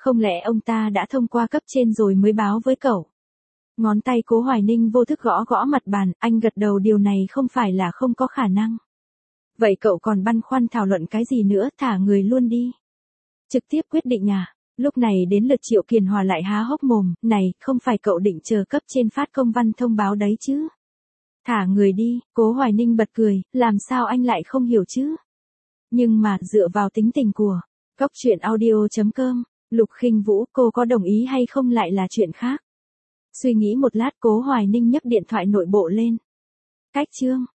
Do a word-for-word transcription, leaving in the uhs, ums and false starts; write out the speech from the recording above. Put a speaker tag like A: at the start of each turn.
A: Không lẽ ông ta đã thông qua cấp trên rồi mới báo với cậu? Ngón tay Cố Hoài Ninh vô thức gõ gõ mặt bàn, anh gật đầu, điều này không phải là không có khả năng. Vậy cậu còn băn khoăn thảo luận cái gì nữa, thả người luôn đi. Trực tiếp quyết định à? Lúc này đến lượt Triệu Kiền Hòa lại há hốc mồm, này, không phải cậu định chờ cấp trên phát công văn thông báo đấy chứ? Thả người đi, Cố Hoài Ninh bật cười, làm sao anh lại không hiểu chứ? Nhưng mà, dựa vào tính tình của Cóc Truyện Audio chấm com, Lục Khinh Vũ, cô có đồng ý hay không lại là chuyện khác. Suy nghĩ một lát, Cố Hoài Ninh nhấc điện thoại nội bộ lên. Cách chương.